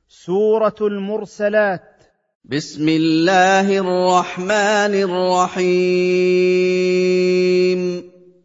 سورة المرسلات. بسم الله الرحمن الرحيم.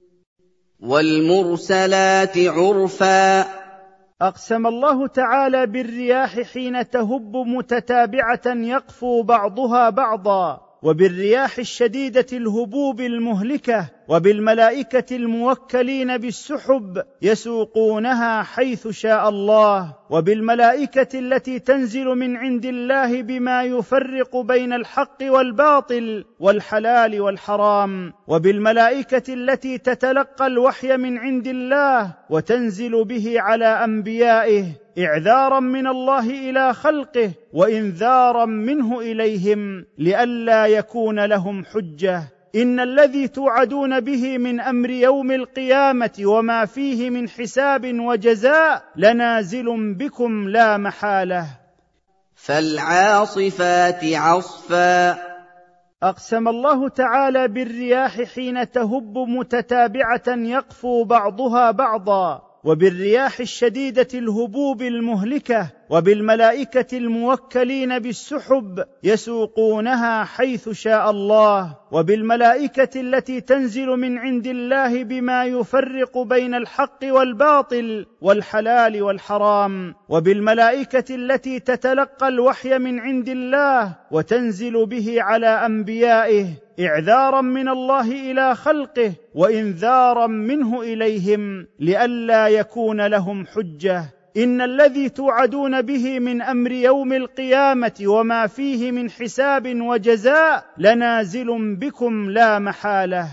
والمرسلات عرفا. أقسم الله تعالى بالرياح حين تهب متتابعة يقفو بعضها بعضا، وبالرياح الشديدة الهبوب المهلكة، وبالملائكة الموكلين بالسحب يسوقونها حيث شاء الله، وبالملائكة التي تنزل من عند الله بما يفرق بين الحق والباطل والحلال والحرام، وبالملائكة التي تتلقى الوحي من عند الله وتنزل به على أنبيائه إعذارا من الله إلى خلقه وإنذارا منه إليهم لئلا يكون لهم حجة. إن الذي توعدون به من أمر يوم القيامة وما فيه من حساب وجزاء لنازل بكم لا محالة. فالعاصفات عصفا. أقسم الله تعالى بالرياح حين تهب متتابعة يقفو بعضها بعضا، وبالرياح الشديدة الهبوب المهلكة، وبالملائكة الموكلين بالسحب يسوقونها حيث شاء الله، وبالملائكة التي تنزل من عند الله بما يفرق بين الحق والباطل والحلال والحرام، وبالملائكة التي تتلقى الوحي من عند الله وتنزل به على أنبيائه إعذارا من الله إلى خلقه وإنذارا منه إليهم لئلا يكون لهم حجة. إن الذي توعدون به من أمر يوم القيامة وما فيه من حساب وجزاء لنازل بكم لا محالة.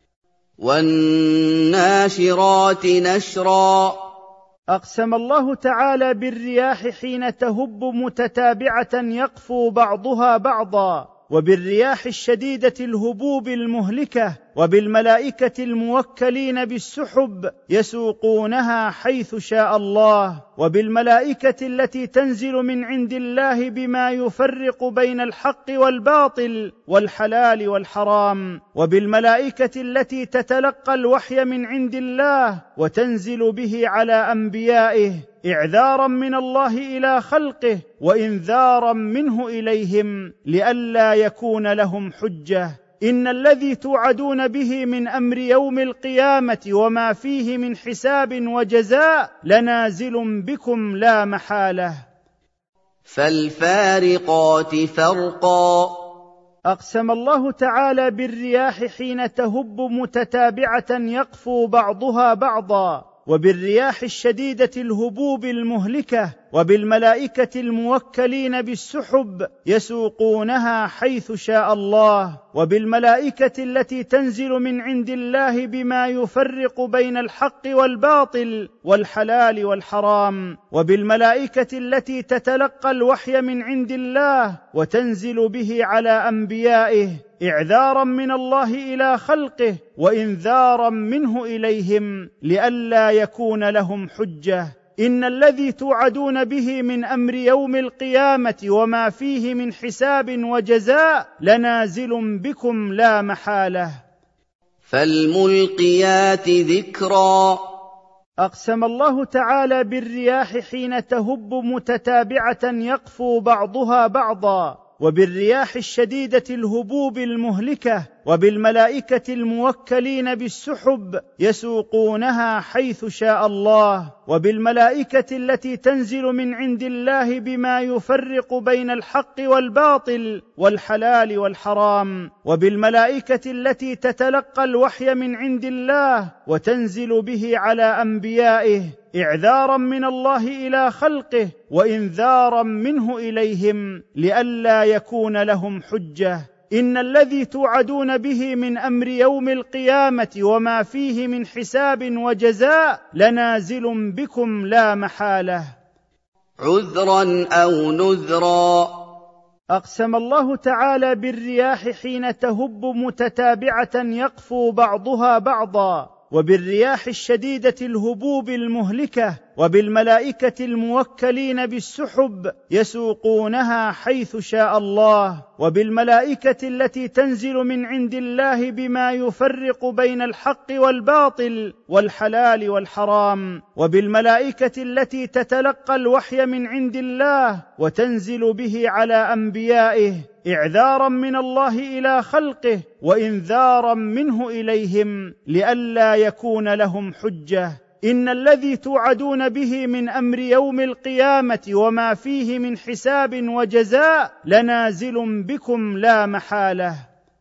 والناشرات نشرا. أقسم الله تعالى بالرياح حين تهب متتابعة يقفو بعضها بعضا، وبالرياح الشديدة الهبوب المهلكة، وبالملائكة الموكلين بالسحب يسوقونها حيث شاء الله، وبالملائكة التي تنزل من عند الله بما يفرق بين الحق والباطل والحلال والحرام، وبالملائكة التي تتلقى الوحي من عند الله وتنزل به على أنبيائه إعذارا من الله إلى خلقه وإنذارا منه إليهم لئلا يكون لهم حجة. إن الذي توعدون به من أمر يوم القيامة وما فيه من حساب وجزاء لنازل بكم لا محالة. فالفارقات فرقا. أقسم الله تعالى بالرياح حين تهب متتابعة يقفو بعضها بعضا، وبالرياح الشديدة الهبوب المهلكة، وبالملائكة الموكلين بالسحب يسوقونها حيث شاء الله، وبالملائكة التي تنزل من عند الله بما يفرق بين الحق والباطل والحلال والحرام، وبالملائكة التي تتلقى الوحي من عند الله وتنزل به على أنبيائه إعذارا من الله إلى خلقه وإنذارا منه إليهم لئلا يكون لهم حجة. إن الذي توعدون به من أمر يوم القيامة وما فيه من حساب وجزاء لنازل بكم لا محالة. فالملقيات ذكرا. أقسم الله تعالى بالرياح حين تهب متتابعة يقفو بعضها بعضا، وبالرياح الشديدة الهبوب المهلكة، وبالملائكة الموكلين بالسحب يسوقونها حيث شاء الله، وبالملائكة التي تنزل من عند الله بما يفرق بين الحق والباطل والحلال والحرام، وبالملائكة التي تتلقى الوحي من عند الله وتنزل به على أنبيائه إعذارا من الله إلى خلقه وإنذارا منه إليهم لئلا يكون لهم حجة. إن الذي توعدون به من أمر يوم القيامة وما فيه من حساب وجزاء لنازل بكم لا محالة. عذرا أو نذرا. أقسم الله تعالى بالرياح حين تهب متتابعة يقفو بعضها بعضا، وبالرياح الشديدة الهبوب المهلكة، وبالملائكة الموكلين بالسحب يسوقونها حيث شاء الله، وبالملائكة التي تنزل من عند الله بما يفرق بين الحق والباطل والحلال والحرام، وبالملائكة التي تتلقى الوحي من عند الله وتنزل به على أنبيائه إعذارا من الله إلى خلقه وإنذارا منه إليهم لئلا يكون لهم حجة. إن الذي توعدون به من أمر يوم القيامة وما فيه من حساب وجزاء لنازل بكم لا محالة.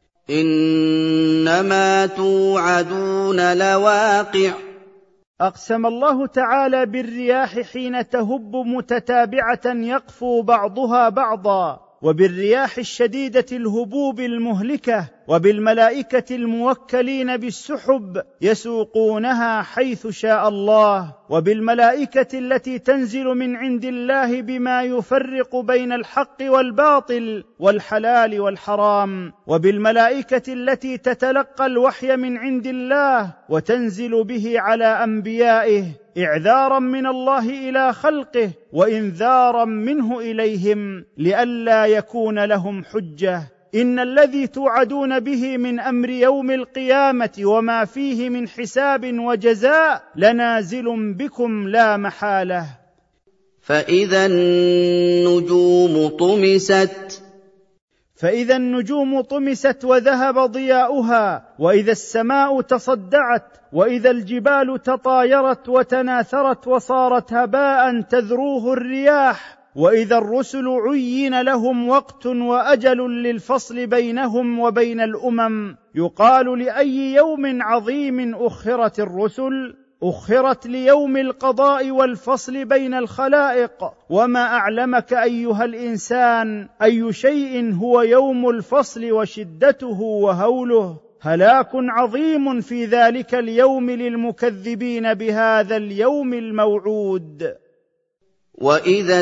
إنما توعدون لواقع. أقسم الله تعالى بالرياح حين تهب متتابعة يقفو بعضها بعضا، وبالرياح الشديدة الهبوب المهلكة، وبالملائكة الموكلين بالسحب يسوقونها حيث شاء الله، وبالملائكة التي تنزل من عند الله بما يفرق بين الحق والباطل والحلال والحرام، وبالملائكة التي تتلقى الوحي من عند الله وتنزل به على أنبيائه إعذارا من الله إلى خلقه وإنذارا منه إليهم لئلا يكون لهم حجة. إن الذي توعدون به من أمر يوم القيامة وما فيه من حساب وجزاء لنازل بكم لا محالة. فإذا النجوم طمست. فإذا النجوم طمست وذهب ضياؤها، وإذا السماء تصدعت، وإذا الجبال تطايرت وتناثرت وصارت هباء تذروه الرياح، وإذا الرسل عين لهم وقت وأجل للفصل بينهم وبين الأمم، يقال لأي يوم عظيم أخرت الرسل؟ أخرت ليوم القضاء والفصل بين الخلائق. وما أعلمك أيها الإنسان أي شيء هو يوم الفصل وشدته وهوله؟ هلاك عظيم في ذلك اليوم للمكذبين بهذا اليوم الموعود. وإذا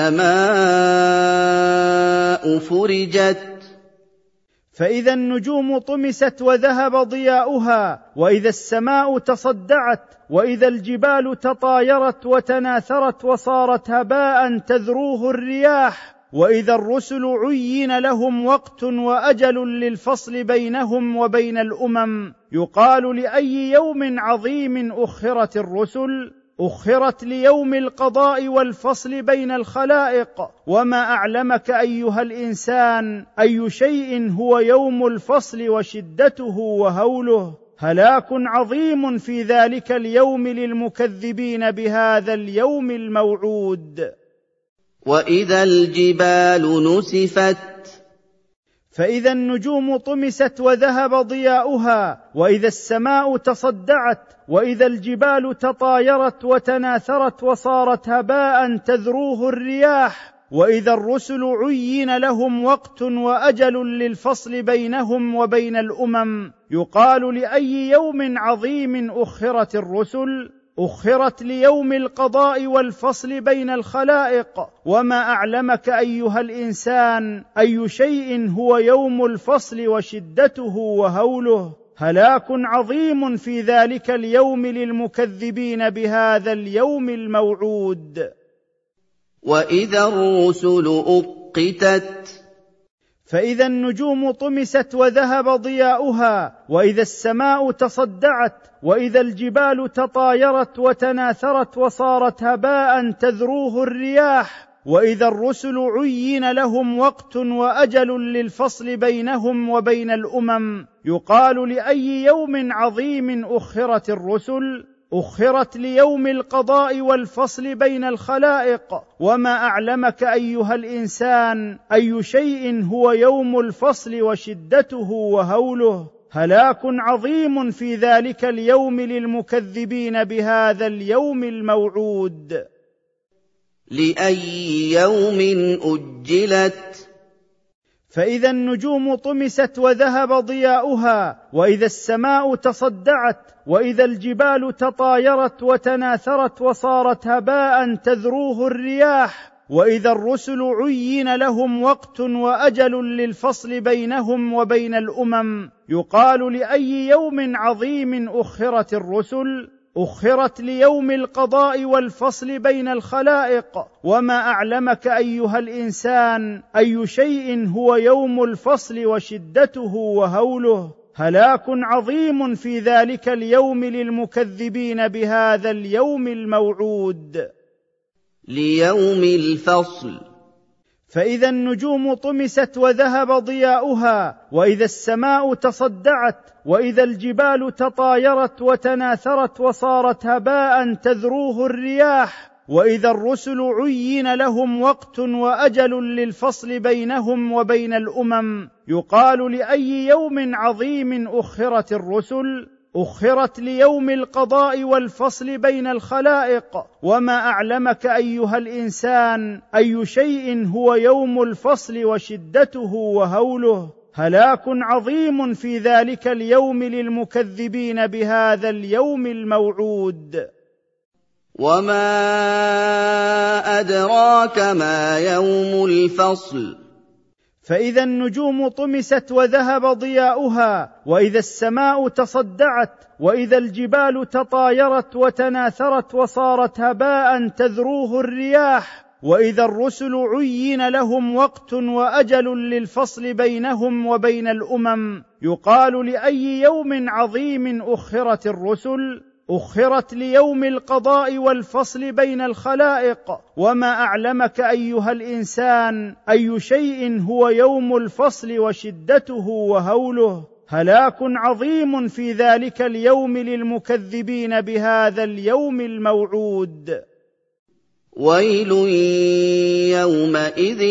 السماء فرجت. فإذا النجوم طمست وذهب ضياؤها، وإذا السماء تصدعت، وإذا الجبال تطايرت وتناثرت وصارت هباء تذروه الرياح، وإذا الرسل عين لهم وقت وأجل للفصل بينهم وبين الأمم، يقال لأي يوم عظيم أخرت الرسل؟ أخرت ليوم القضاء والفصل بين الخلائق. وما أعلمك أيها الإنسان أي شيء هو يوم الفصل وشدته وهوله؟ هلاك عظيم في ذلك اليوم للمكذبين بهذا اليوم الموعود. وإذا الجبال نسفت. فإذا النجوم طمست وذهب ضياؤها، وإذا السماء تصدعت، وإذا الجبال تطايرت وتناثرت وصارت هباء تذروه الرياح، وإذا الرسل عين لهم وقت وأجل للفصل بينهم وبين الأمم، يقال لأي يوم عظيم أخرت الرسل؟ أخرت ليوم القضاء والفصل بين الخلائق. وما أعلمك أيها الإنسان أي شيء هو يوم الفصل وشدته وهوله؟ هلاك عظيم في ذلك اليوم للمكذبين بهذا اليوم الموعود. وإذا الرسل أقتت. فإذا النجوم طمست وذهب ضياؤها، وإذا السماء تصدعت، وإذا الجبال تطايرت وتناثرت وصارت هباء تذروه الرياح، وإذا الرسل عين لهم وقت وأجل للفصل بينهم وبين الأمم، يقال لأي يوم عظيم أخرت الرسل؟ أخرت ليوم القضاء والفصل بين الخلائق. وما أعلمك أيها الإنسان أي شيء هو يوم الفصل وشدته وهوله؟ هلاك عظيم في ذلك اليوم للمكذبين بهذا اليوم الموعود. لأي يوم أجلت. فإذا النجوم طمست وذهب ضياؤها، وإذا السماء تصدعت، وإذا الجبال تطايرت وتناثرت وصارت هباء تذروه الرياح، وإذا الرسل عين لهم وقت وأجل للفصل بينهم وبين الأمم يقال لأي يوم عظيم أخرت الرسل؟ أخرت ليوم القضاء والفصل بين الخلائق. وما أعلمك أيها الإنسان أي شيء هو يوم الفصل وشدته وهوله؟ هلاك عظيم في ذلك اليوم للمكذبين بهذا اليوم الموعود. ليوم الفصل. فإذا النجوم طمست وذهب ضياؤها، وإذا السماء تصدعت، وإذا الجبال تطايرت وتناثرت وصارت هباء تذروه الرياح، وإذا الرسل عين لهم وقت وأجل للفصل بينهم وبين الأمم يقال لأي يوم عظيم أخرت الرسل؟ أخرت ليوم القضاء والفصل بين الخلائق. وما أعلمك أيها الإنسان أي شيء هو يوم الفصل وشدته وهوله؟ هلاك عظيم في ذلك اليوم للمكذبين بهذا اليوم الموعود. وما أدراك ما يوم الفصل. فإذا النجوم طمست وذهب ضياؤها، وإذا السماء تصدعت، وإذا الجبال تطايرت وتناثرت وصارت هباء تذروه الرياح، وإذا الرسل عين لهم وقت وأجل للفصل بينهم وبين الأمم يقال لأي يوم عظيم أخرت الرسل؟ أخرت ليوم القضاء والفصل بين الخلائق. وما أعلمك أيها الإنسان أي شيء هو يوم الفصل وشدته وهوله؟ هلاك عظيم في ذلك اليوم للمكذبين بهذا اليوم الموعود. ويل يومئذ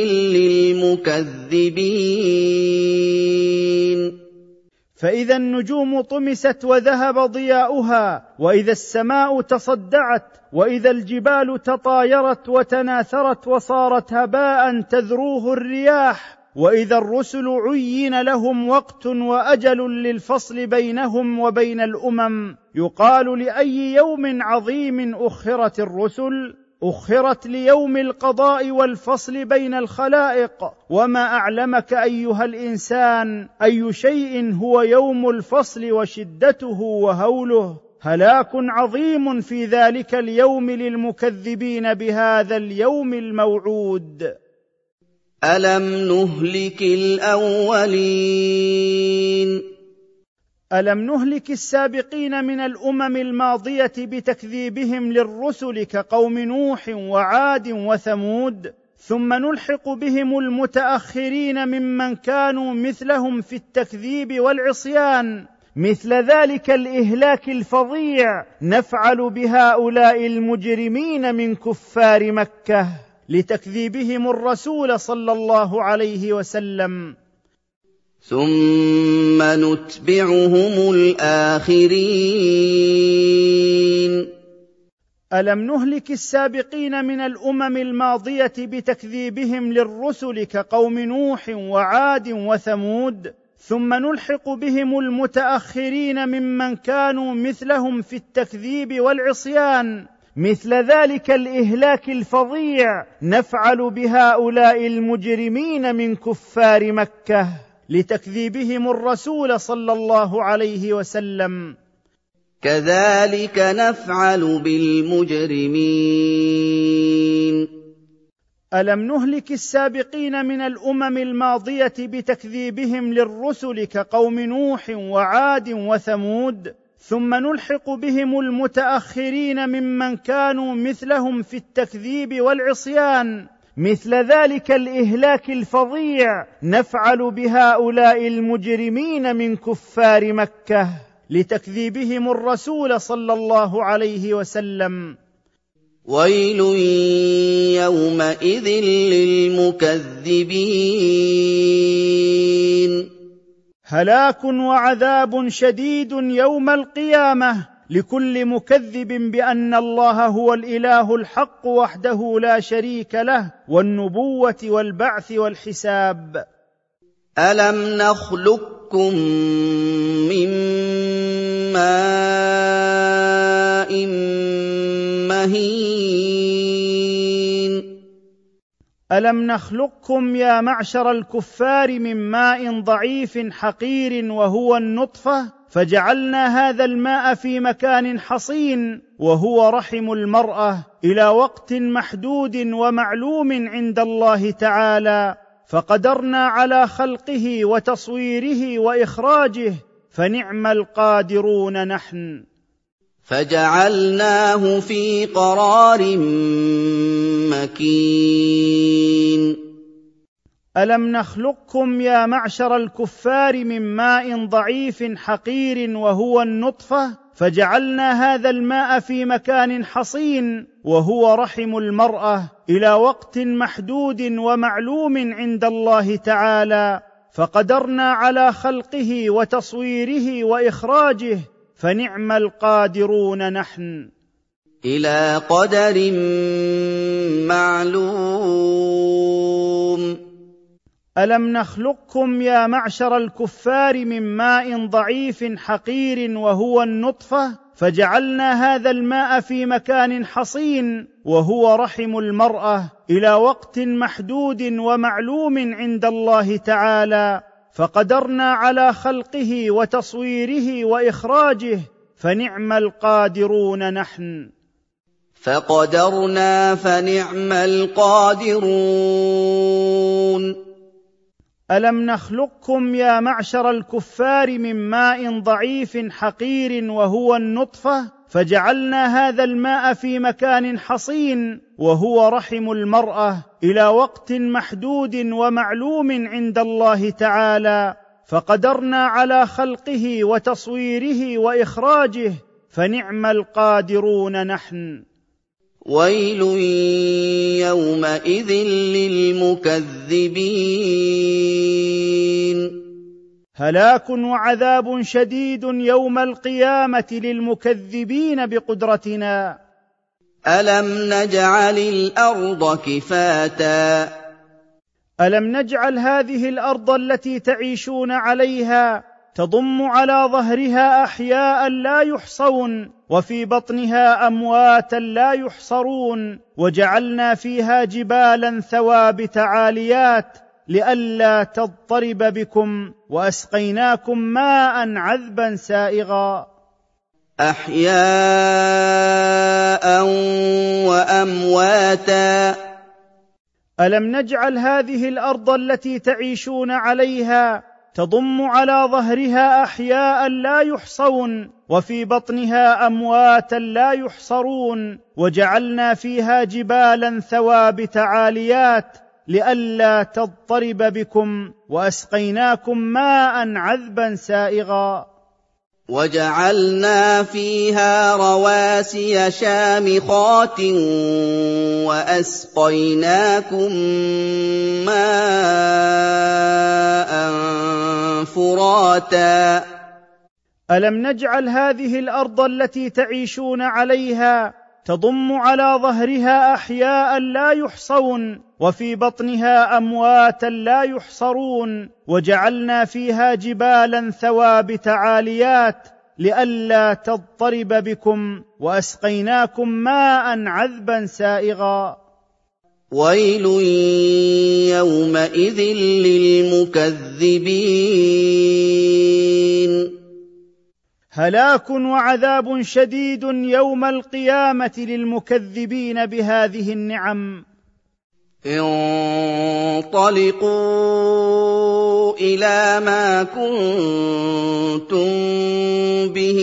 للمكذبين. فإذا النجوم طمست وذهب ضياؤها، وإذا السماء تصدعت، وإذا الجبال تطايرت وتناثرت وصارت هباء تذروه الرياح، وإذا الرسل عين لهم وقت وأجل للفصل بينهم وبين الأمم يقال لأي يوم عظيم أخرت الرسل؟ أخرت ليوم القضاء والفصل بين الخلائق. وما أعلمك أيها الإنسان أي شيء هو يوم الفصل وشدته وهوله؟ هلاك عظيم في ذلك اليوم للمكذبين بهذا اليوم الموعود. ألم نهلك الأولين. ألم نهلك السابقين من الأمم الماضية بتكذيبهم للرسل كقوم نوح وعاد وثمود، ثم نلحق بهم المتأخرين ممن كانوا مثلهم في التكذيب والعصيان. مثل ذلك الإهلاك الفظيع نفعل بهؤلاء المجرمين من كفار مكة لتكذيبهم الرسول صلى الله عليه وسلم. ثم نتبعهم الآخرين. ألم نهلك السابقين من الأمم الماضية بتكذيبهم للرسل كقوم نوح وعاد وثمود، ثم نلحق بهم المتأخرين ممن كانوا مثلهم في التكذيب والعصيان. مثل ذلك الإهلاك الفظيع نفعل بهؤلاء المجرمين من كفار مكة لتكذيبهم الرسول صلى الله عليه وسلم. كذلك نفعل بالمجرمين. ألم نهلك السابقين من الأمم الماضية بتكذيبهم للرسل كقوم نوح وعاد وثمود، ثم نلحق بهم المتأخرين ممن كانوا مثلهم في التكذيب والعصيان. مثل ذلك الإهلاك الفظيع نفعل بهؤلاء المجرمين من كفار مكة لتكذيبهم الرسول صلى الله عليه وسلم. ويل يومئذ للمكذبين. هلاك وعذاب شديد يوم القيامة لكل مكذب بأن الله هو الإله الحق وحده لا شريك له، والنبوة والبعث والحساب. ألم نخلقكم من ماء مهين. ألم نخلقكم يا معشر الكفار من ماء ضعيف حقير وهو النطفة فجعلنا هذا الماء في مكان حصين وهو رحم المرأة إلى وقت محدود ومعلوم عند الله تعالى، فقدرنا على خلقه وتصويره وإخراجه فنعم القادرون نحن. فجعلناه في قرار مكين. ألم نخلقكم يا معشر الكفار من ماء ضعيف حقير وهو النطفة فجعلنا هذا الماء في مكان حصين وهو رحم المرأة إلى وقت محدود ومعلوم عند الله تعالى، فقدرنا على خلقه وتصويره وإخراجه فنعم القادرون نحن. إلى قدر معلوم. ألم نخلقكم يا معشر الكفار من ماء ضعيف حقير وهو النطفة فجعلنا هذا الماء في مكان حصين وهو رحم المرأة إلى وقت محدود ومعلوم عند الله تعالى، فقدرنا على خلقه وتصويره وإخراجه فنعم القادرون نحن. فقدرنا فنعم القادرون. ألم نخلقكم يا معشر الكفار من ماء ضعيف حقير وهو النطفة فجعلنا هذا الماء في مكان حصين وهو رحم المرأة إلى وقت محدود ومعلوم عند الله تعالى، فقدرنا على خلقه وتصويره وإخراجه فنعم القادرون نحن. ويل يومئذ للمكذبين. هلاك وعذاب شديد يوم القيامة للمكذبين بقدرتنا. ألم نجعل الأرض كفاتا. ألم نجعل هذه الأرض التي تعيشون عليها تضم على ظهرها أحياء لا يحصون وفي بطنها أمواتا لا يحصرون، وجعلنا فيها جبالا ثوابت عاليات لئلا تضطرب بكم، وأسقيناكم ماء عذبا سائغا. أحياء وأمواتا. ألم نجعل هذه الأرض التي تعيشون عليها تضم على ظهرها أحياء لا يحصون وفي بطنها أمواتا لا يحصرون، وجعلنا فيها جبالا ثوابت عاليات لئلا تضطرب بكم، وأسقيناكم ماء عذبا سائغا. وجعلنا فيها رواسي شامخات وأسقيناكم ماء فراتا. ألم نجعل هذه الأرض التي تعيشون عليها تضم على ظهرها أحياء لا يحصون وفي بطنها أمواتا لا يحصرون، وجعلنا فيها جبالا ثوابت عاليات لئلا تضطرب بكم، وأسقيناكم ماء عذبا سائغا. ويل يومئذ للمكذبين. هلاك وعذاب شديد يوم القيامة للمكذبين بهذه النعم. انطلقوا إلى ما كنتم به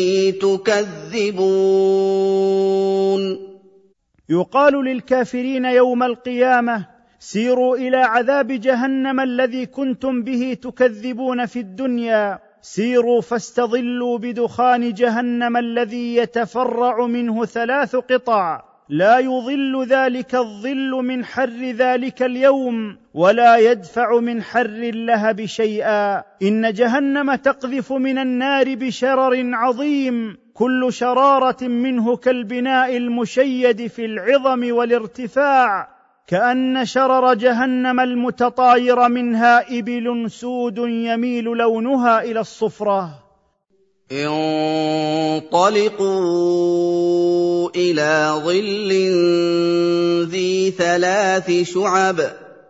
تكذبون. يقال للكافرين يوم القيامة: سيروا إلى عذاب جهنم الذي كنتم به تكذبون في الدنيا، سيروا فاستظلوا بدخان جهنم الذي يتفرع منه 3 قطع، لا يظل ذلك الظل من حر ذلك اليوم ولا يدفع من حر اللهب شيئا. إن جهنم تقذف من النار بشرر عظيم، كل شرارة منه كالبناء المشيد في العظم والارتفاع، كأن شرر جهنم المتطاير منها إبل سود يميل لونها إلى الصفرة. انطلقوا إلى ظل ذي 3 شعب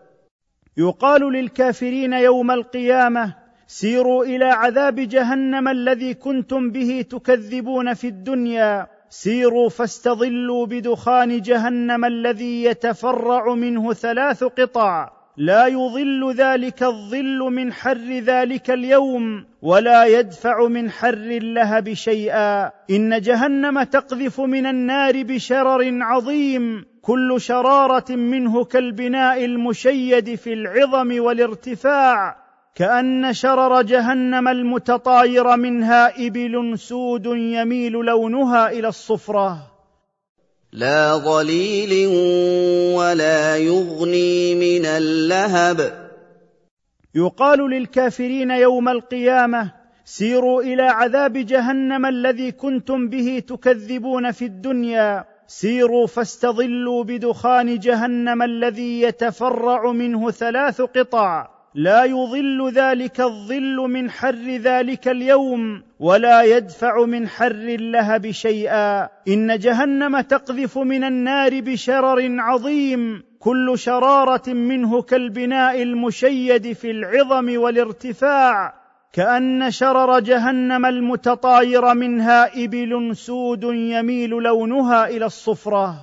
يقال للكافرين يوم القيامة: سيروا إلى عذاب جهنم الذي كنتم به تكذبون في الدنيا، سيروا فاستظلوا بدخان جهنم الذي يتفرع منه 3 قطع، لا يظل ذلك الظل من حر ذلك اليوم، ولا يدفع من حر اللهب شيئا. إن جهنم تقذف من النار بشرر عظيم، كل شرارة منه كالبناء المشيد في العظم والارتفاع، كأن شرر جهنم المتطاير منها إبل سود يميل لونها إلى الصفرة، لا ظليل ولا يغني من اللهب. يقال للكافرين يوم القيامة: سيروا إلى عذاب جهنم الذي كنتم به تكذبون في الدنيا، سيروا فاستظلوا بدخان جهنم الذي يتفرع منه 3 قطع، لا يظل ذلك الظل من حر ذلك اليوم، ولا يدفع من حر اللهب شيئا. إن جهنم تقذف من النار بشرر عظيم، كل شرارة منه كالبناء المشيد في العظم والارتفاع، كأن شرر جهنم المتطاير منها إبل سود يميل لونها إلى الصفرة،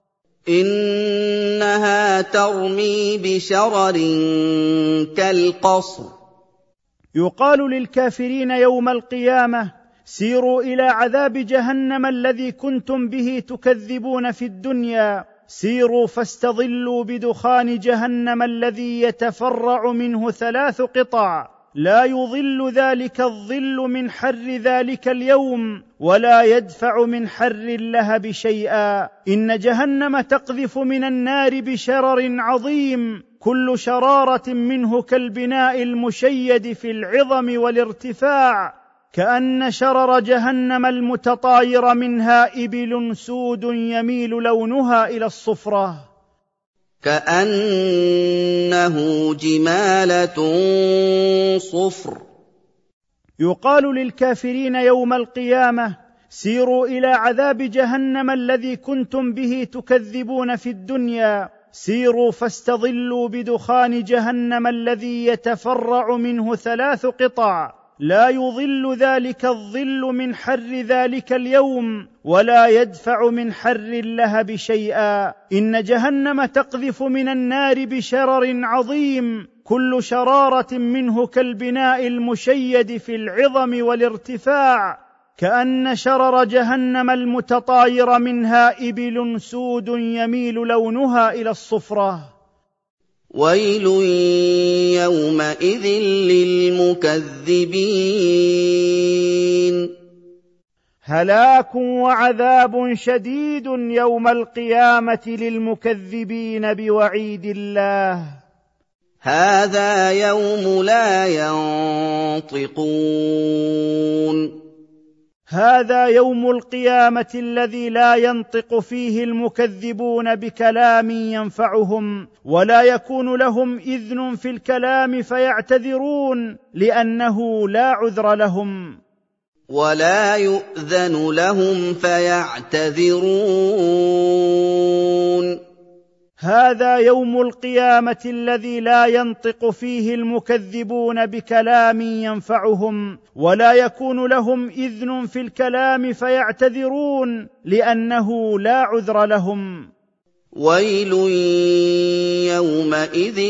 إنها ترمي بشرر كالقصر. يقال للكافرين يوم القيامة: سيروا إلى عذاب جهنم الذي كنتم به تكذبون في الدنيا، سيروا فاستظلوا بدخان جهنم الذي يتفرع منه 3 قطع، لا يظل ذلك الظل من حر ذلك اليوم، ولا يدفع من حر اللهب شيئا. إن جهنم تقذف من النار بشرر عظيم، كل شرارة منه كالبناء المشيد في العظم والارتفاع، كأن شرر جهنم المتطاير منها إبل سود يميل لونها إلى الصفرة، كأنه جمالة صفر. يقال للكافرين يوم القيامة: سيروا إلى عذاب جهنم الذي كنتم به تكذبون في الدنيا، سيروا فاستظلوا بدخان جهنم الذي يتفرع منه 3 قطع، لا يظل ذلك الظل من حر ذلك اليوم، ولا يدفع من حر اللهب شيئا. إن جهنم تقذف من النار بشرر عظيم، كل شرارة منه كالبناء المشيد في العظم والارتفاع، كأن شرر جهنم المتطاير منها إبل سود يميل لونها إلى الصفرة، ويل يومئذ للمكذبين. هلاك وعذاب شديد يوم القيامة للمكذبين بوعيد الله. هذا يوم لا ينطقون. هذا يوم القيامة الذي لا ينطق فيه المكذبون بكلام ينفعهم، ولا يكون لهم إذن في الكلام فيعتذرون، لأنه لا عذر لهم، ولا يؤذن لهم فيعتذرون. هذا يوم القيامة الذي لا ينطق فيه المكذبون بكلام ينفعهم، ولا يكون لهم إذن في الكلام فيعتذرون، لأنه لا عذر لهم. ويل يومئذ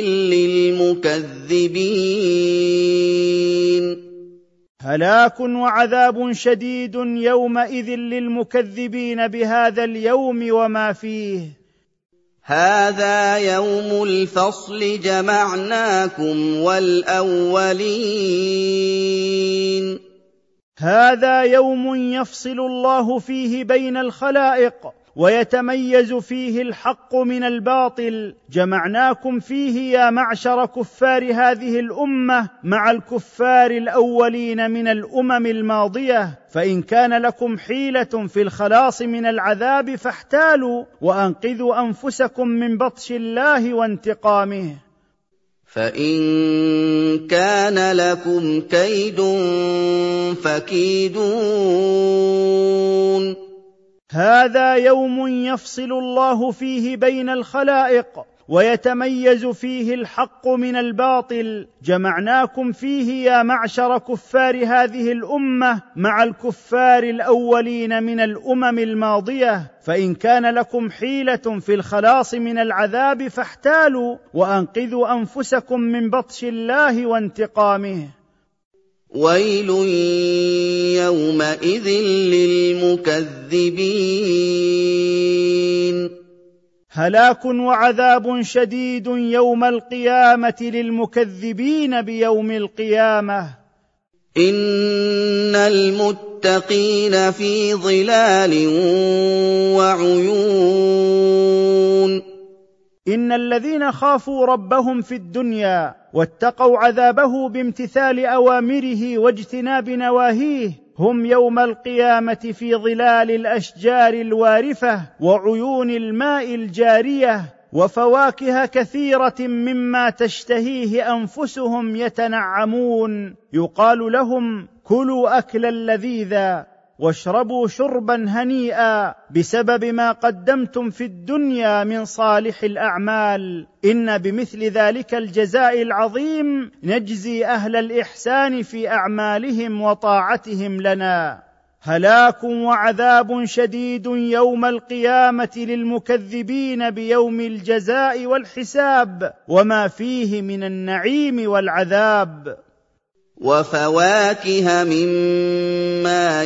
للمكذبين. هلاك وعذاب شديد يومئذ للمكذبين بهذا اليوم وما فيه. هذا يوم الفصل جمعناكم والأولين. هذا يوم يفصل الله فيه بين الخلائق، ويتميز فيه الحق من الباطل. جمعناكم فيه يا معشر كفار هذه الأمة مع الكفار الأولين من الأمم الماضية، فإن كان لكم حيلة في الخلاص من العذاب فاحتالوا، وأنقذوا أنفسكم من بطش الله وانتقامه. فإن كان لكم كيد فكيدون. هذا يوم يفصل الله فيه بين الخلائق، ويتميز فيه الحق من الباطل، جمعناكم فيه يا معشر كفار هذه الأمة مع الكفار الأولين من الأمم الماضية، فإن كان لكم حيلة في الخلاص من العذاب فاحتالوا وأنقذوا أنفسكم من بطش الله وانتقامه. ويل يومئذ للمكذبين. هلاك وعذاب شديد يوم القيامة للمكذبين بيوم القيامة. إن المتقين في ظلال وعيون. إن الذين خافوا ربهم في الدنيا واتقوا عذابه بامتثال أوامره واجتناب نواهيه هم يوم القيامة في ظلال الأشجار الوارفة وعيون الماء الجارية وفواكه كثيرة مما تشتهيه أنفسهم يتنعمون، يقال لهم كلوا أكلا لذيذا واشربوا شربا هنيئا بسبب ما قدمتم في الدنيا من صالح الأعمال، إن بمثل ذلك الجزاء العظيم نجزي أهل الإحسان في أعمالهم وطاعتهم لنا. هلاك وعذاب شديد يوم القيامة للمكذبين بيوم الجزاء والحساب وما فيه من النعيم والعذاب. وفواكه مما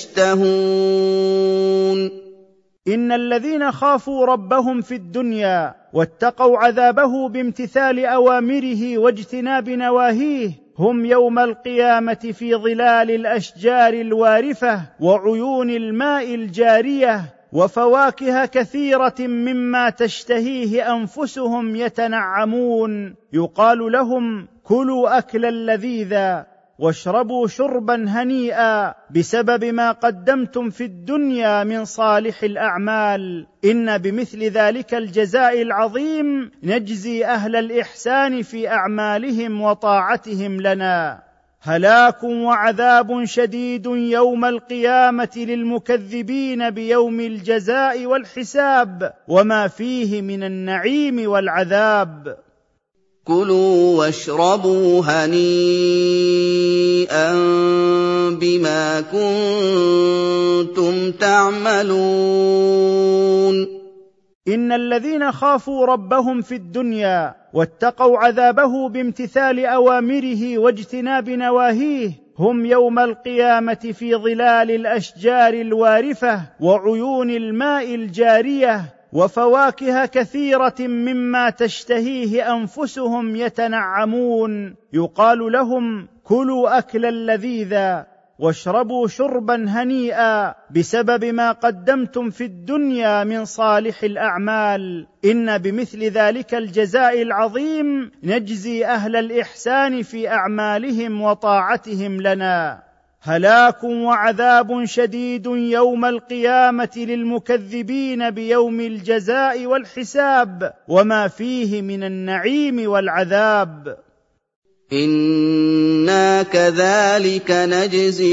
يشتهون. إن الذين خافوا ربهم في الدنيا واتقوا عذابه بامتثال أوامره واجتناب نواهيه هم يوم القيامة في ظلال الأشجار الوارفة وعيون الماء الجارية وفواكه كثيرة مما تشتهيه أنفسهم يتنعمون، يقال لهم كلوا أكلا لذيذا واشربوا شربا هنيئا بسبب ما قدمتم في الدنيا من صالح الأعمال، إن بمثل ذلك الجزاء العظيم نجزي أهل الإحسان في أعمالهم وطاعتهم لنا. هلاك وعذاب شديد يوم القيامة للمكذبين بيوم الجزاء والحساب وما فيه من النعيم والعذاب. كلوا واشربوا هنيئا بما كنتم تعملون. إن الذين خافوا ربهم في الدنيا واتقوا عذابه بامتثال أوامره واجتناب نواهيه هم يوم القيامة في ظلال الأشجار الوارفة وعيون الماء الجارية وفواكه كثيرة مما تشتهيه أنفسهم يتنعمون، يقال لهم كلوا أكلا لذيذا واشربوا شربا هنيئا بسبب ما قدمتم في الدنيا من صالح الأعمال، إن بمثل ذلك الجزاء العظيم نجزي أهل الإحسان في أعمالهم وطاعتهم لنا. هلاك وعذاب شديد يوم القيامة للمكذبين بيوم الجزاء والحساب وما فيه من النعيم والعذاب. إنا كذلك نجزي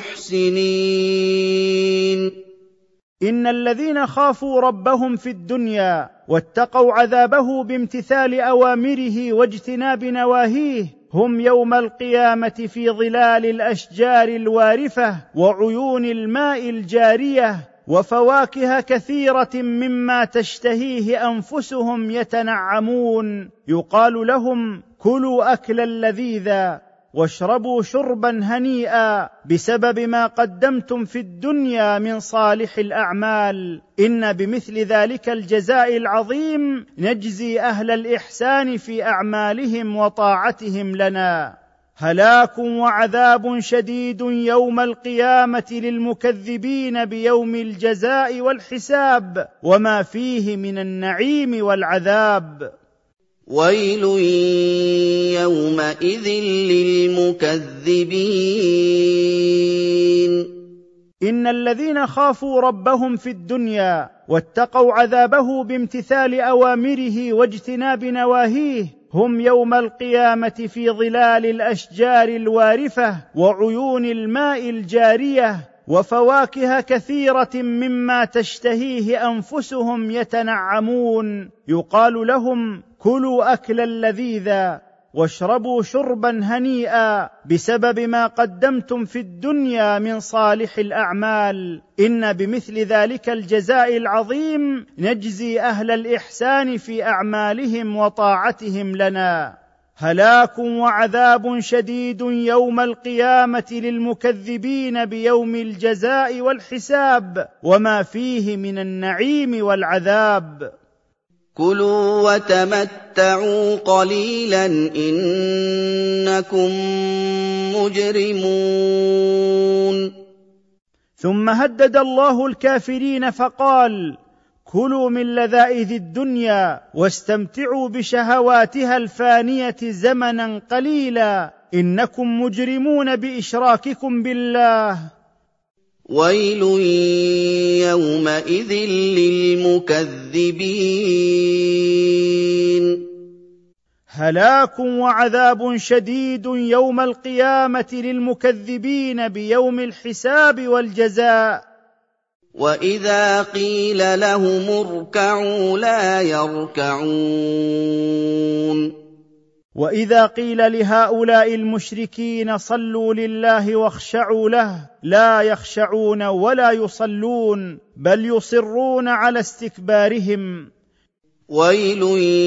المحسنين. إن الذين خافوا ربهم في الدنيا واتقوا عذابه بامتثال أوامره واجتناب نواهيه هم يوم القيامة في ظلال الأشجار الوارفة وعيون الماء الجارية وفواكه كثيرة مما تشتهيه أنفسهم يتنعمون، يقال لهم كلوا أكلا لذيذا واشربوا شربا هنيئا بسبب ما قدمتم في الدنيا من صالح الأعمال، إن بمثل ذلك الجزاء العظيم نجزي أهل الإحسان في أعمالهم وطاعتهم لنا. هلاك وعذاب شديد يوم القيامة للمكذبين بيوم الجزاء والحساب وما فيه من النعيم والعذاب. ويل يومئذ للمكذبين. إن الذين خافوا ربهم في الدنيا واتقوا عذابه بامتثال أوامره واجتناب نواهيه هم يوم القيامة في ظلال الأشجار الوارفة وعيون الماء الجارية وفواكه كثيرة مما تشتهيه أنفسهم يتنعمون، يقال لهم: كلوا أكلا لذيذا واشربوا شربا هنيئا بسبب ما قدمتم في الدنيا من صالح الأعمال، إن بمثل ذلك الجزاء العظيم نجزي أهل الإحسان في أعمالهم وطاعتهم لنا. هلاك وعذاب شديد يوم القيامة للمكذبين بيوم الجزاء والحساب وما فيه من النعيم والعذاب. كلوا وتمتعوا قليلا إنكم مجرمون. ثم هدد الله الكافرين فقال: كلوا من لذائذ الدنيا واستمتعوا بشهواتها الفانية زمنا قليلا إنكم مجرمون بإشراككم بالله. ويل يومئذ للمكذبين. هلاك وعذاب شديد يوم القيامة للمكذبين بيوم الحساب والجزاء. وإذا قيل لهم اركعوا لا يركعون. وإذا قيل لهؤلاء المشركين صلوا لله واخشعوا له لا يخشعون ولا يصلون، بل يصرون على استكبارهم. ويل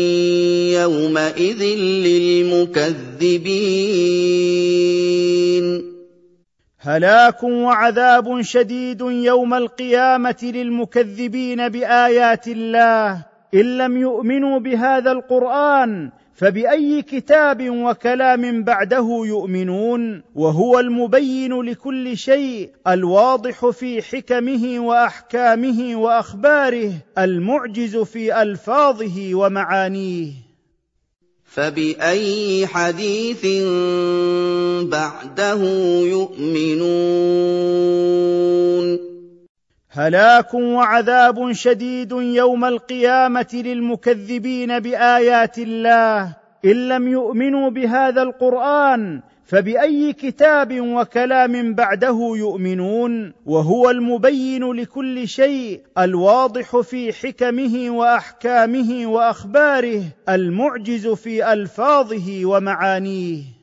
يومئذ للمكذبين. هلاك وعذاب شديد يوم القيامة للمكذبين بآيات الله، إن لم يؤمنوا بهذا القرآن فبأي كتاب وكلام بعده يؤمنون، وهو المبين لكل شيء، الواضح في حكمه وأحكامه وأخباره، المعجز في ألفاظه ومعانيه. فبأي حديث بعده يؤمنون. هلاك وعذاب شديد يوم القيامة للمكذبين بآيات الله، إن لم يؤمنوا بهذا القرآن فبأي كتاب وكلام بعده يؤمنون، وهو المبين لكل شيء، الواضح في حكمه وأحكامه وأخباره، المعجز في ألفاظه ومعانيه.